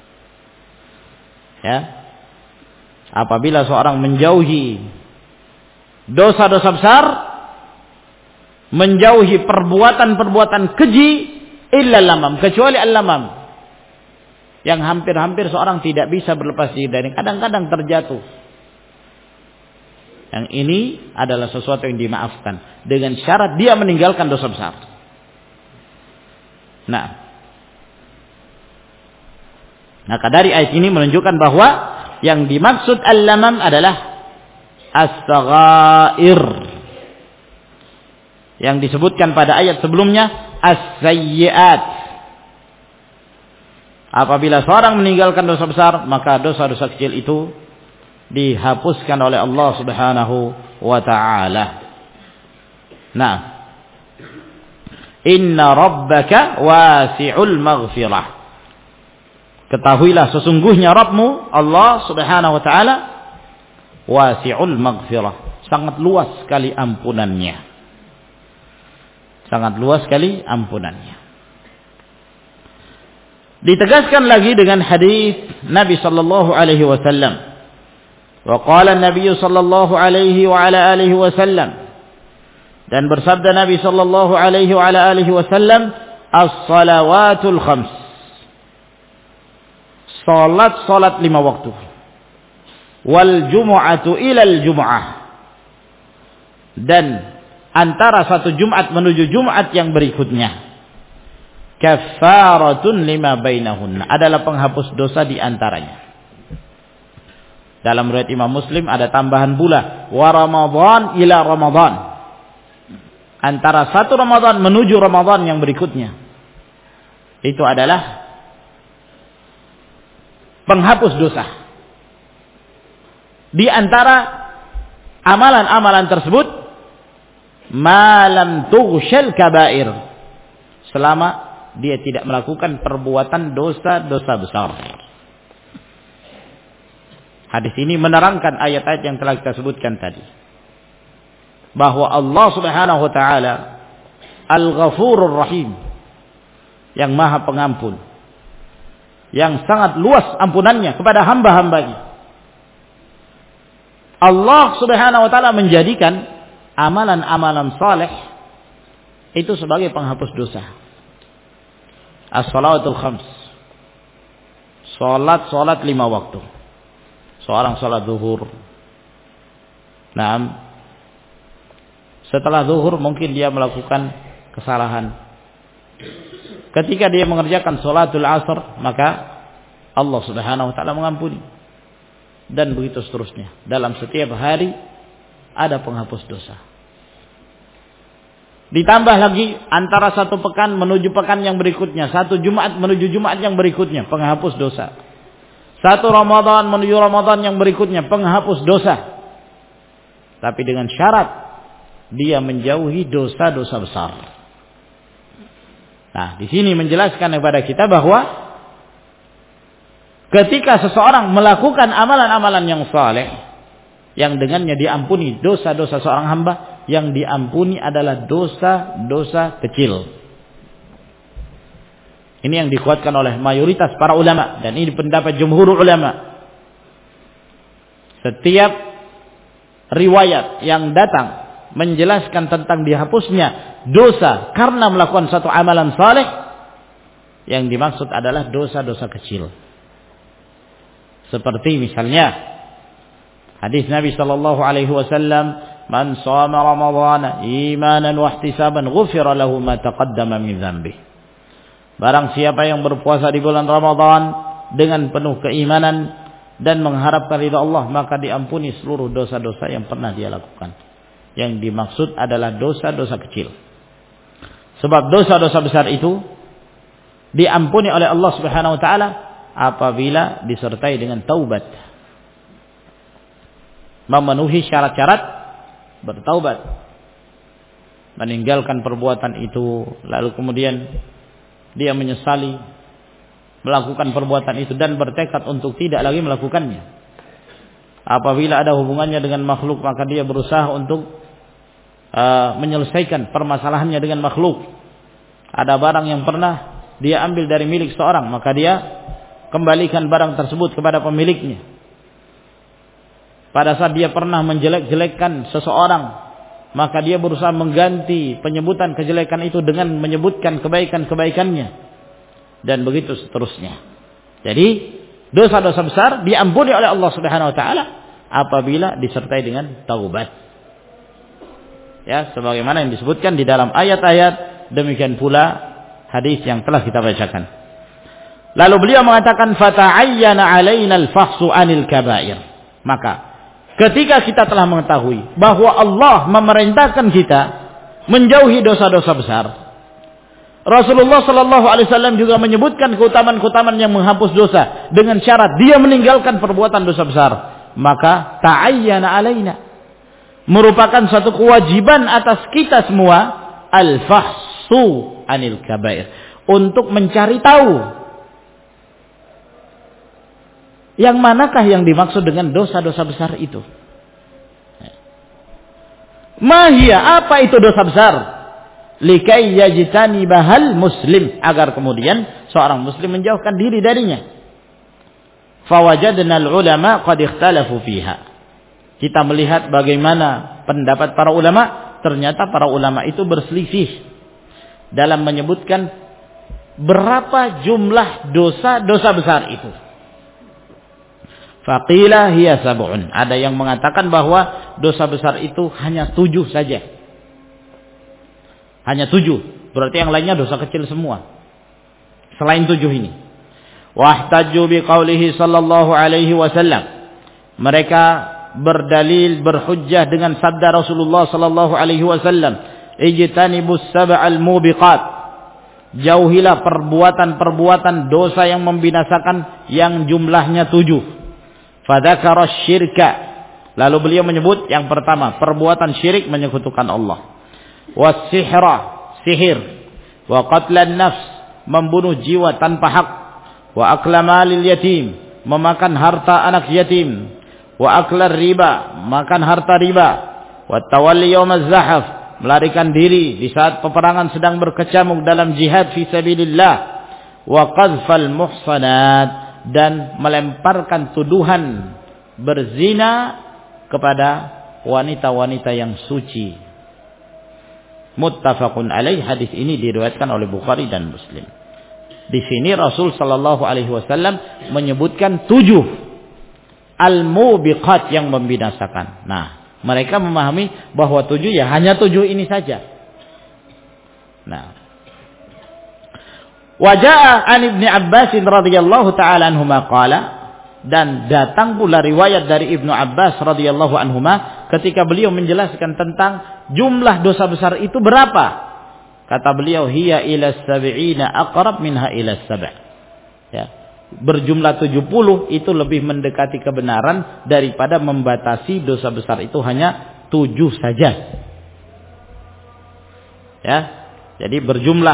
Ya. Apabila seorang menjauhi dosa-dosa besar, menjauhi perbuatan-perbuatan keji, illa al-lamam, kecuali al-lamam, yang hampir-hampir seorang tidak bisa berlepas diri dari, kadang-kadang terjatuh. Yang ini adalah sesuatu yang dimaafkan dengan syarat dia meninggalkan dosa besar. Nah, maka dari ayat ini menunjukkan bahwa yang dimaksud al-lamam adalah as-saghair. Yang disebutkan pada ayat sebelumnya as-sayyi'at. Apabila seorang meninggalkan dosa besar, maka dosa-dosa kecil itu dihapuskan oleh Allah Subhanahu wa ta'ala. Nah, inna rabbaka wasi'ul maghfirah. Ketahuilah sesungguhnya Rabbmu Allah Subhanahu wa ta'ala wasi'ul maghfirah, sangat luas sekali ampunannya. Sangat luas sekali ampunannya. Ditegaskan lagi dengan hadis Nabi sallallahu alaihi wasallam. Wa qala an-nabiy sallallahu alaihi wa ala alihi wasallam, dan bersabda Nabi sallallahu alaihi wa ala alihi wasallam, as-salawatul khams, salat 5 waktu, wal jumu'atu ilal jumu'ah, dan antara satu Jumat menuju Jumat yang berikutnya, kaffaratun lima bainahunna, adalah penghapus dosa di antaranya. Dalam riwayat Imam Muslim ada tambahan pula, wa Ramadan ila Ramadan, antara satu Ramadan menuju Ramadan yang berikutnya, itu adalah penghapus dosa. Di antara amalan-amalan tersebut, malam tughsyal kabair, selama dia tidak melakukan perbuatan dosa-dosa besar. Hadis ini menerangkan ayat-ayat yang telah kita sebutkan tadi, bahwa Allah Subhanahu wa taala Al-Ghafurur Rahim, yang Maha Pengampun, yang sangat luas ampunannya kepada hamba-hambanya. Allah Subhanahu wa taala menjadikan amalan-amalan saleh itu sebagai penghapus dosa. As-salawatul khams, salat 5 waktu. Seorang salat zuhur, setelah zuhur mungkin dia melakukan kesalahan. Ketika dia mengerjakan salatul asar, maka Allah Subhanahu wa taala mengampuni. Dan begitu seterusnya. Dalam setiap hari ada penghapus dosa. Ditambah lagi antara satu pekan menuju pekan yang berikutnya, satu Jumat menuju Jumat yang berikutnya, penghapus dosa. Satu Ramadan menuju Ramadan yang berikutnya, penghapus dosa. Tapi dengan syarat dia menjauhi dosa-dosa besar. Nah, di sini menjelaskan kepada kita bahwa ketika seseorang melakukan amalan-amalan yang saleh, yang dengannya diampuni dosa-dosa seorang hamba, yang diampuni adalah dosa-dosa kecil. Ini yang dikuatkan oleh mayoritas para ulama, dan ini pendapat jumhur ulama. Setiap riwayat yang datang menjelaskan tentang dihapusnya dosa karena melakukan satu amalan saleh, yang dimaksud adalah dosa-dosa kecil. Seperti misalnya hadis Nabi sallallahu alaihi wasallam, "Man shama Ramadhana imanan wa ihtisaban ghufira lahu ma taqaddama min dzambihi." Barang siapa yang berpuasa di bulan Ramadan dengan penuh keimanan dan mengharapkan ridha Allah, maka diampuni seluruh dosa-dosa yang pernah dia lakukan. Yang dimaksud adalah dosa-dosa kecil. Sebab dosa-dosa besar itu diampuni oleh Allah Subhanahu wa taala apabila disertai dengan taubat. Memenuhi syarat-syarat bertaubat. Meninggalkan perbuatan itu, lalu kemudian dia menyesali melakukan perbuatan itu dan bertekad untuk tidak lagi melakukannya. Apabila ada hubungannya dengan makhluk, maka dia berusaha untuk menyelesaikan permasalahannya dengan makhluk. Ada barang yang pernah dia ambil dari milik seorang, maka dia kembalikan barang tersebut kepada pemiliknya. Pada saat dia pernah menjelek-jelekkan seseorang, maka dia berusaha mengganti penyebutan kejelekan itu dengan menyebutkan kebaikan-kebaikannya, dan begitu seterusnya. Jadi dosa-dosa besar diampuni oleh Allah Subhanahu wa taala apabila disertai dengan taubat. Ya, sebagaimana yang disebutkan di dalam ayat-ayat, demikian pula hadis yang telah kita bacakan. Lalu beliau mengatakan, "Fata'ayyana 'alaina al-fahsu 'anil kaba'ir." Maka ketika kita telah mengetahui bahwa Allah memerintahkan kita menjauhi dosa-dosa besar, Rasulullah sallallahu alaihi wasallam juga menyebutkan keutamaan-keutamaan yang menghapus dosa dengan syarat dia meninggalkan perbuatan dosa besar. Maka ta'ayyana alaina, merupakan satu kewajiban atas kita semua, al-fahsu 'anil kaba'ir, untuk mencari tahu yang manakah yang dimaksud dengan dosa-dosa besar itu. Mahia, apa itu dosa besar? Likai yajtanibahal muslim, agar kemudian seorang muslim menjauhkan diri darinya. Fawajadna al-ulama qad ikhtalafu fiha. Kita melihat bagaimana pendapat para ulama, ternyata para ulama itu berselisih dalam menyebutkan berapa jumlah dosa-dosa besar itu. Faqila hiya sab'un. Ada yang mengatakan bahwa dosa besar itu hanya 7 saja. Hanya 7. Berarti yang lainnya dosa kecil semua. selain 7 ini. Wahtajju biqaulihi sallallahu alaihi wasallam. Mereka berdalil, berhujjah dengan sabda Rasulullah sallallahu alaihi wasallam, ijtanibus sab'al mubiqat. Jauhilah perbuatan-perbuatan dosa yang membinasakan yang jumlahnya 7. Fadzakara syirka. Lalu beliau menyebut yang pertama, perbuatan syirik, menyekutukan Allah. Was-sihra, sihir. Wa qatlan nafs, membunuh jiwa tanpa hak. Wa akla malil yatim, memakan harta anak yatim. Wa aklar riba, makan harta riba. Wa tawalli yaumaz zahaf, melarikan diri di saat peperangan sedang berkecamuk dalam jihad fi sabilillah. Wa qazfal muhsanat, dan melemparkan tuduhan berzina kepada wanita-wanita yang suci. Muttafaqun alaih, hadis ini diriwayatkan oleh Bukhari dan Muslim. Di sini Rasul sallallahu alaihi wasallam menyebutkan 7 al-mubiqat yang membinasakan. Nah, mereka memahami bahwa 7 ya hanya 7 ini saja. Nah, waja'a an Ibnu Abbas radhiyallahu taala anhuma qala, dan datang pula riwayat dari Ibnu Abbas radhiyallahu anhuma ketika beliau menjelaskan tentang jumlah dosa besar itu berapa. Kata beliau, hiya ila sab'ina aqrab minha ila sab'. Ya, berjumlah 70 itu lebih mendekati kebenaran daripada membatasi dosa besar itu hanya 7 saja. Ya, jadi berjumlah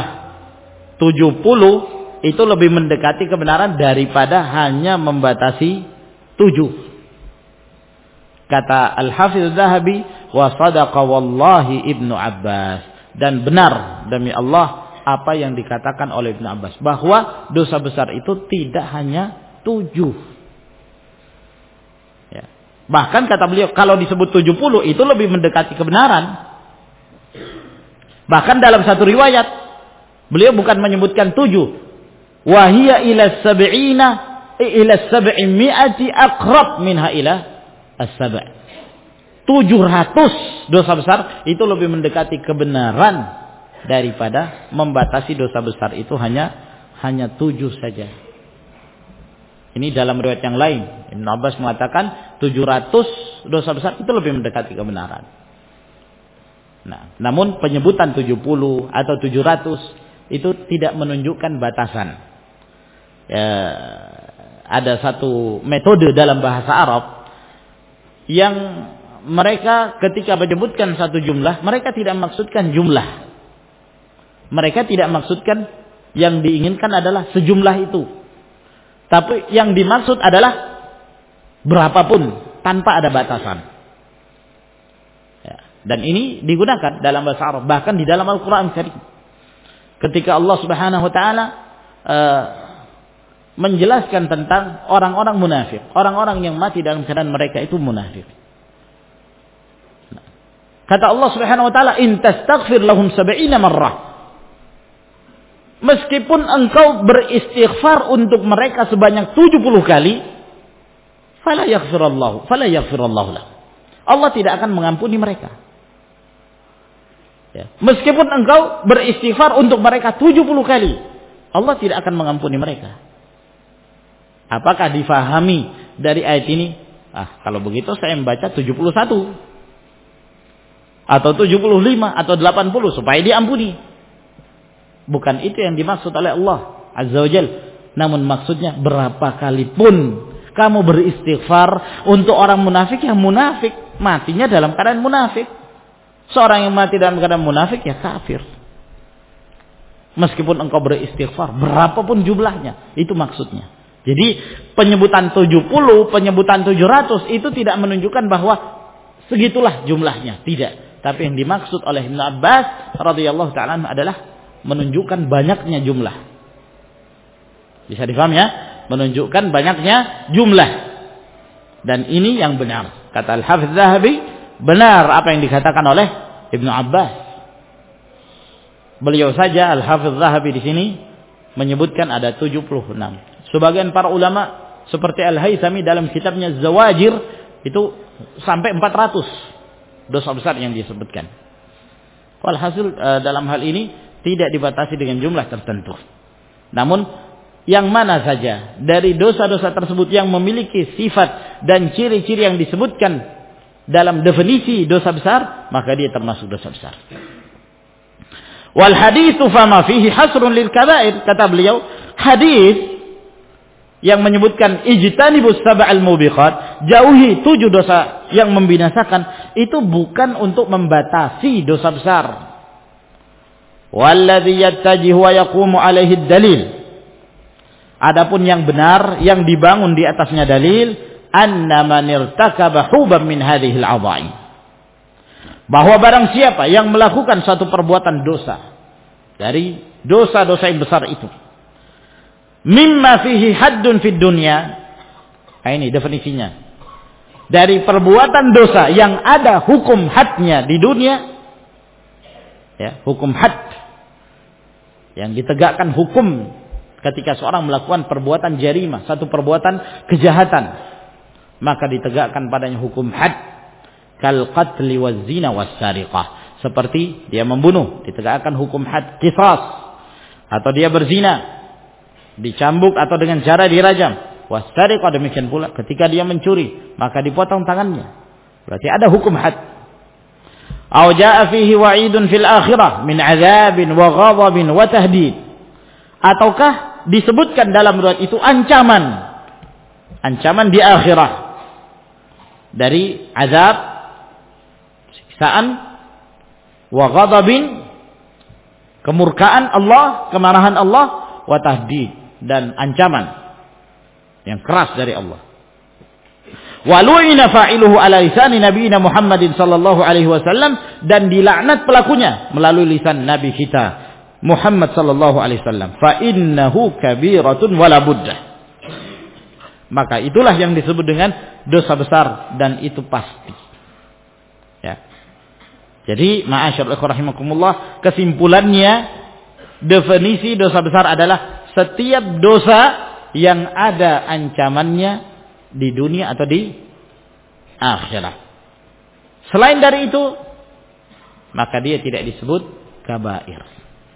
70 itu lebih mendekati kebenaran daripada hanya membatasi 7. Kata Al-Hafiz Zahabi, wa sadaqa wallahi Ibnu Abbas, dan benar demi Allah apa yang dikatakan oleh Ibnu Abbas, bahwa dosa besar itu tidak hanya 7. Ya. Bahkan kata beliau, kalau disebut 70 itu lebih mendekati kebenaran. Bahkan dalam satu riwayat beliau bukan menyebutkan 7, wahia ila sab'ina ila sab'imi'ati aqrab minha ila as-sab'. 700 dosa besar itu lebih mendekati kebenaran daripada membatasi dosa besar itu hanya 7 saja. Ini dalam riwayat yang lain, Ibnu Abbas mengatakan 700 dosa besar itu lebih mendekati kebenaran. Nah, namun penyebutan 70 atau 700 itu tidak menunjukkan batasan. Ya, ada satu metode dalam bahasa Arab yang mereka ketika menyebutkan satu jumlah, mereka tidak maksudkan jumlah. Mereka tidak maksudkan yang diinginkan adalah sejumlah itu. Tapi yang dimaksud adalah berapapun tanpa ada batasan. Ya, dan ini digunakan dalam bahasa Arab, bahkan di dalam Al-Quran Karim. Ketika Allah Subhanahu Wa Taala menjelaskan tentang orang-orang munafik, orang-orang yang mati dalam keadaan mereka itu munafik. Kata Allah Subhanahu wa taala, "In tastaghfir lahum 70 marrah." Meskipun engkau beristighfar untuk mereka sebanyak 70 kali, fala yaghfirullahu lah. Allah tidak akan mengampuni mereka. Ya. Meskipun engkau beristighfar untuk mereka 70 kali, Allah tidak akan mengampuni mereka. Apakah difahami dari ayat ini? Kalau begitu saya membaca 71. Atau 75 atau 80 supaya diampuni. Bukan itu yang dimaksud oleh Allah Azza wa Jalla. Namun maksudnya berapa kali pun kamu beristighfar untuk orang munafik, yang munafik matinya dalam keadaan munafik. Seorang yang mati dalam keadaan munafik ya kafir. Meskipun engkau beristighfar berapapun jumlahnya, itu maksudnya. Jadi penyebutan 70, penyebutan 700 itu tidak menunjukkan bahwa segitulah jumlahnya, tidak. Tapi yang dimaksud oleh Ibnu Abbas radhiyallahu ta'ala adalah menunjukkan banyaknya jumlah. Bisa difaham ya? Menunjukkan banyaknya jumlah. Dan ini yang benar. Kata Al-Hafiz Zahabi, benar apa yang dikatakan oleh Ibnu Abbas. Beliau saja Al-Hafiz Zahabi di sini menyebutkan ada 76. Sebagian para ulama seperti Al-Haythami dalam kitabnya Zawajir itu sampai 400 dosa besar yang disebutkan. Walhasil dalam hal ini tidak dibatasi dengan jumlah tertentu. Namun yang mana saja dari dosa-dosa tersebut yang memiliki sifat dan ciri-ciri yang disebutkan dalam definisi dosa besar, maka dia termasuk dosa besar. Wal haditsu fama fihi hasrun lil kaba'ir, kata beliau, hadis yang menyebutkan ijtanibus sab'al mubiqat, jauhi 7 dosa yang membinasakan, itu bukan untuk membatasi dosa besar. Walladzi yattajihu wa yaqumu alaihi dalil. Adapun yang benar yang dibangun di atasnya dalil, anna man irtakaba huban min hadhihi al-'adha'im. Bahwa barang siapa yang melakukan suatu perbuatan dosa dari dosa-dosa yang besar itu, mimma fihi haddun fid dunya. Nah, ini definisinya. Dari perbuatan dosa yang ada hukum hadnya di dunia, ya, hukum had yang ditegakkan hukum ketika seorang melakukan perbuatan jarimah, satu perbuatan kejahatan, maka ditegakkan padanya hukum had, kal qatli waz zina was sariqah, seperti dia membunuh, ditegakkan hukum had qisas, atau dia berzina, dicambuk atau dengan cara dirajam. Wasariqah, demikian pula ketika dia mencuri, maka dipotong tangannya. Berarti ada hukum had. Aw jaa fihi wa'idun fil akhirah min 'adzabin wa ghadabin wa tahdid. Ataukah disebutkan dalam riwayat itu ancaman di akhirah dari azab, siksaan, wa ghadabin, kemurkaan Allah, kemarahan Allah, wa tahdid, dan ancaman yang keras dari Allah. Wa lu'ina fa'iluhu ala lisani nabiyina Muhammadin sallallahu alaihi wasallam, dan dilaknat pelakunya melalui lisan nabi kita Muhammad sallallahu alaihi wasallam. Fa innahu kabiratun wala buddah. Maka itulah yang disebut dengan dosa besar, dan itu pasti. Ya. Jadi ma'asyarul ikhwah rahimakumullah, kesimpulannya definisi dosa besar adalah setiap dosa yang ada ancamannya di dunia atau di akhirat. Selain dari itu, maka dia tidak disebut kabair.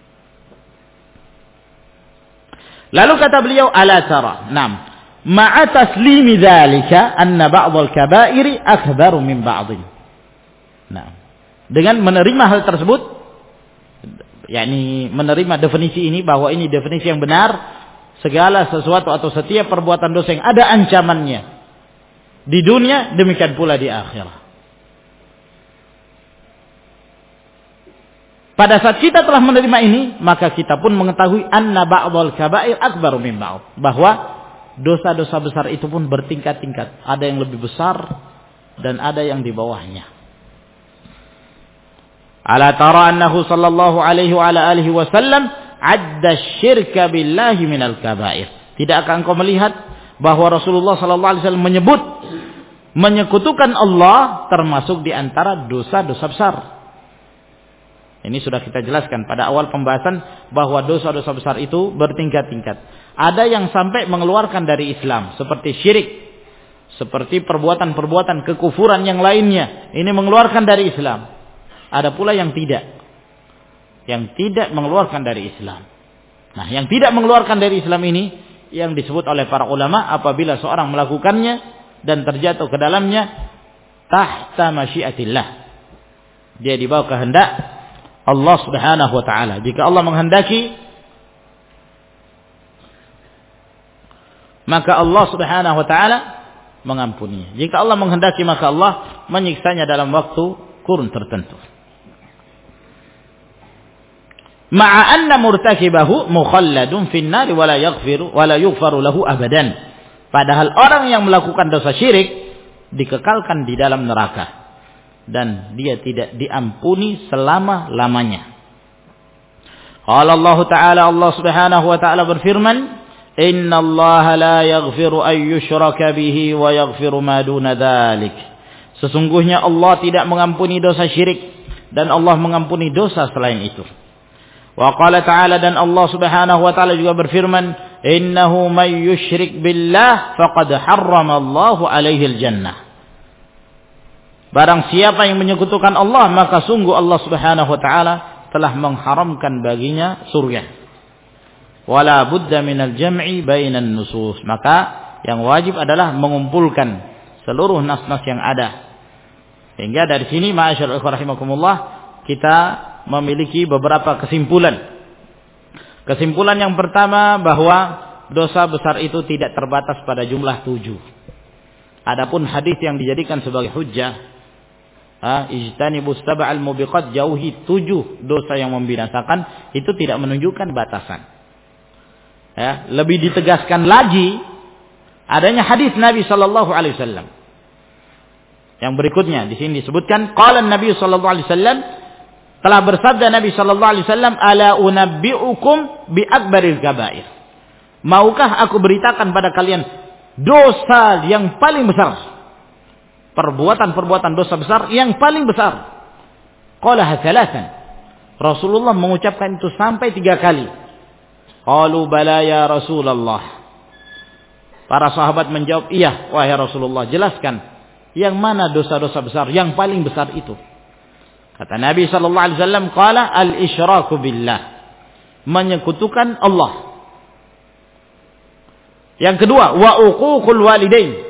Lalu kata beliau, ala tara, nam, ma'a taslimi dzalika anna ba'dal kabairi akbaru min ba'dhin. Nah, dengan menerima hal tersebut, yakni menerima definisi ini, bahwa ini definisi yang benar, segala sesuatu atau setiap perbuatan dosa yang ada ancamannya di dunia, demikian pula di akhirat. Pada saat kita telah menerima ini, maka kita pun mengetahui anna ba'dal kabair akbaru min ba'd, bahwa dosa-dosa besar itu pun bertingkat-tingkat. Ada yang lebih besar dan ada yang di bawahnya. Ala tara annahu sallallahu alaihi wa ala alihi wasallam adda syirka billahi minal kabair. Tidakkah engkau melihat bahwa Rasulullah sallallahu alaihi wasallam menyebut menyekutukan Allah termasuk di antara dosa-dosa besar. Ini sudah kita jelaskan pada awal pembahasan bahwa dosa-dosa besar itu bertingkat-tingkat. Ada yang sampai mengeluarkan dari Islam seperti syirik, seperti perbuatan-perbuatan kekufuran yang lainnya. Ini mengeluarkan dari Islam. Ada pula yang tidak. Yang tidak mengeluarkan dari Islam. Nah, yang tidak mengeluarkan dari Islam ini yang disebut oleh para ulama apabila seorang melakukannya dan terjatuh ke dalamnya tahta masyiatillah. Dia dibawa kehendak Allah Subhanahu wa taala. Jika Allah menghendaki, maka Allah Subhanahu wa taala mengampuninya. Jika Allah menghendaki, maka Allah menyiksanya dalam waktu kurun tertentu. Ma'a anna murtakibahu mukhalladun fin nar wa la yughfaru lahu abadan. Padahal orang yang melakukan dosa syirik dikekalkan di dalam neraka dan dia tidak diampuni selama-lamanya. Qala Allah Ta'ala, Allah Subhanahu wa taala berfirman, "Innallaha la yaghfiru an yushraka bihi wa yaghfiru ma duna dzalik." Sesungguhnya Allah tidak mengampuni dosa syirik dan Allah mengampuni dosa selain itu. Wa qala ta'ala, dan Allah Subhanahu wa taala juga berfirman, "Innahu may yusyrik billah faqad harrama Allahu 'alaihi al-jannah." Barang siapa yang menyekutukan Allah, maka sungguh Allah Subhanahu wa taala telah mengharamkan baginya surga. Wala budda minal jam'i bainan nusus. Maka yang wajib adalah mengumpulkan seluruh nas-nas yang ada. Sehingga dari sini ma'asyarul ikhwah rahimakumullah, kita memiliki beberapa kesimpulan. Kesimpulan yang pertama bahwa dosa besar itu tidak terbatas pada jumlah 7. Adapun hadis yang dijadikan sebagai hujjah, ijtanibus sab'al mubiqat, jauhi 7 dosa yang membinasakan, itu tidak menunjukkan batasan. Ya, lebih ditegaskan lagi adanya hadis Nabi sallallahu alaihi wasallam. Yang berikutnya di sini disebutkan qala Nabi sallallahu alaihi wasallam, telah bersabda Nabi sallallahu alaihi wasallam, ala unabbiukum bi akbaril kabair. Maukah aku beritakan pada kalian dosa yang paling besar? Perbuatan-perbuatan dosa besar yang paling besar. Qala thalathan. Rasulullah mengucapkan itu sampai 3 kali. Qalu bala ya Rasulullah. Para sahabat menjawab, iya wahai Rasulullah, jelaskan yang mana dosa-dosa besar yang paling besar itu. Kata Nabi sallallahu alaihi wasallam, qala al-isyraku billah, menyekutukan Allah. Yang kedua, wa uququl walidain,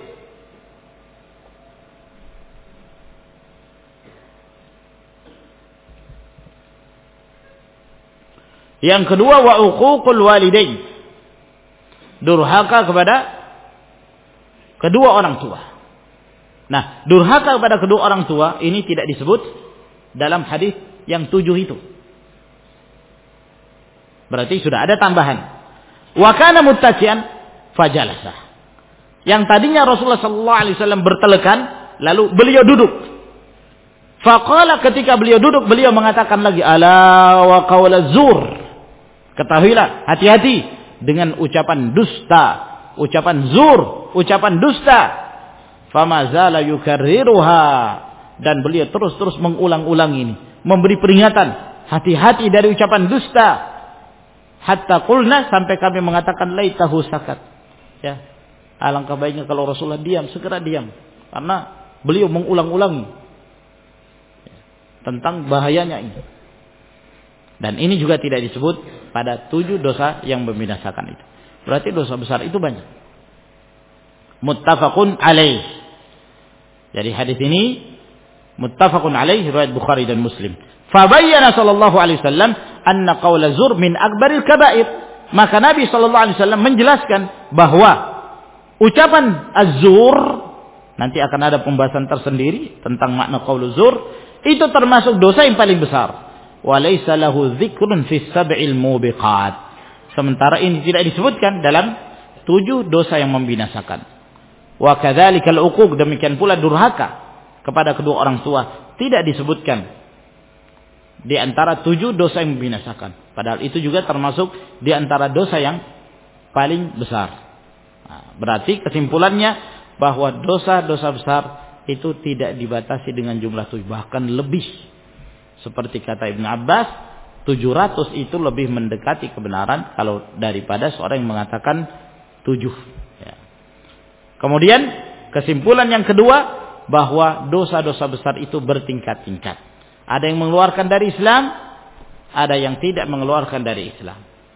yang kedua wa uququl walidain, durhaka kepada kedua orang tua. Nah, durhaka kepada kedua orang tua ini tidak disebut dalam hadis yang 7 itu. Berarti sudah ada tambahan. Wa kana muttaki'an fajalasa. Yang tadinya Rasulullah sallallahu alaihi wasallam bertelekan, lalu beliau duduk. Faqala, ketika beliau duduk, beliau mengatakan lagi, ala wa qaula zur. Ketahuilah, hati-hati dengan ucapan dusta, ucapan zur, ucapan dusta. Fama zala yukarriruha, dan beliau terus-terus mengulang-ulang ini, memberi peringatan, hati-hati dari ucapan dusta. Hatta qulna, sampai kami mengatakan laitahu sakat. Ya, alangkah baiknya kalau Rasulullah diam, segera diam, karena beliau mengulang-ulangi tentang bahayanya ini. Dan ini juga tidak disebut pada 7 dosa yang membinasakan itu. Berarti dosa besar itu banyak. Muttafaqun alaih. Jadi hadis ini muttafaqun alaih, riwayat Bukhari dan Muslim. Fabayyana sallallahu alaihi wasallam anna qaula zur min akbaril kabair. Maka Nabi sallallahu alaihi wasallam menjelaskan bahwa ucapan az-zur, nanti akan ada pembahasan tersendiri tentang makna qaul zur, itu termasuk dosa yang paling besar. Wa laysa lahu dzikrun fi sab'il mubiqat. Sementara ini tidak disebutkan dalam 7 dosa yang membinasakan. Wa kadzalikal uquq, demikian pula durhaka kepada kedua orang tua tidak disebutkan di antara 7 dosa yang membinasakan. Padahal itu juga termasuk di antara dosa yang paling besar. Nah, berarti kesimpulannya bahwa dosa-dosa besar itu tidak dibatasi dengan jumlah 7, bahkan lebih. Seperti kata Ibn Abbas, 700 itu lebih mendekati kebenaran kalau daripada seorang yang mengatakan 7. Ya. Kemudian kesimpulan yang kedua, bahwa dosa-dosa besar itu bertingkat-tingkat. Ada yang mengeluarkan dari Islam, ada yang tidak mengeluarkan dari Islam.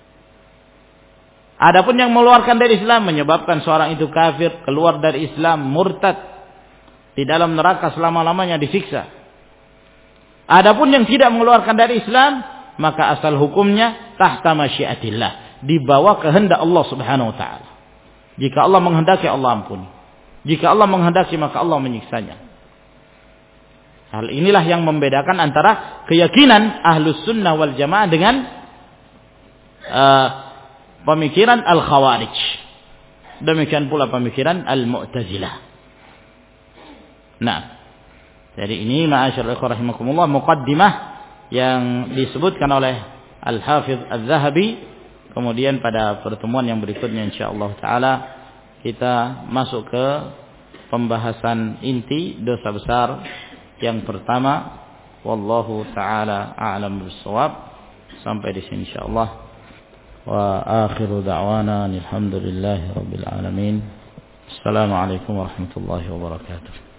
Adapun yang mengeluarkan dari Islam menyebabkan seorang itu kafir, keluar dari Islam, murtad, di dalam neraka selama-lamanya disiksa. Adapun yang tidak mengeluarkan dari Islam, maka asal hukumnya tahta masyiatillah, di bawah kehendak Allah Subhanahu wa taala. Jika Allah menghendaki, Allah ampuni. Jika Allah menghendaki, maka Allah menyiksanya. Hal inilah yang membedakan antara keyakinan Ahlus Sunnah wal Jamaah dengan pemikiran Al-Khawarij. Demikian pula pemikiran Al-Mu'tazilah. Nah, jadi ini ma'asyarul ikhwah rahimakumullah, muqaddimah yang disebutkan oleh Al-Hafidz Az-Zahabi. Kemudian pada pertemuan yang berikutnya insyaallah taala kita masuk ke pembahasan inti dosa besar yang pertama. Wallahu taala a'lam bissawab. Sampai di sini insyaallah. Wa akhiru da'wana alhamdulillahi rabbil alamin. Assalamualaikum warahmatullahi wabarakatuh.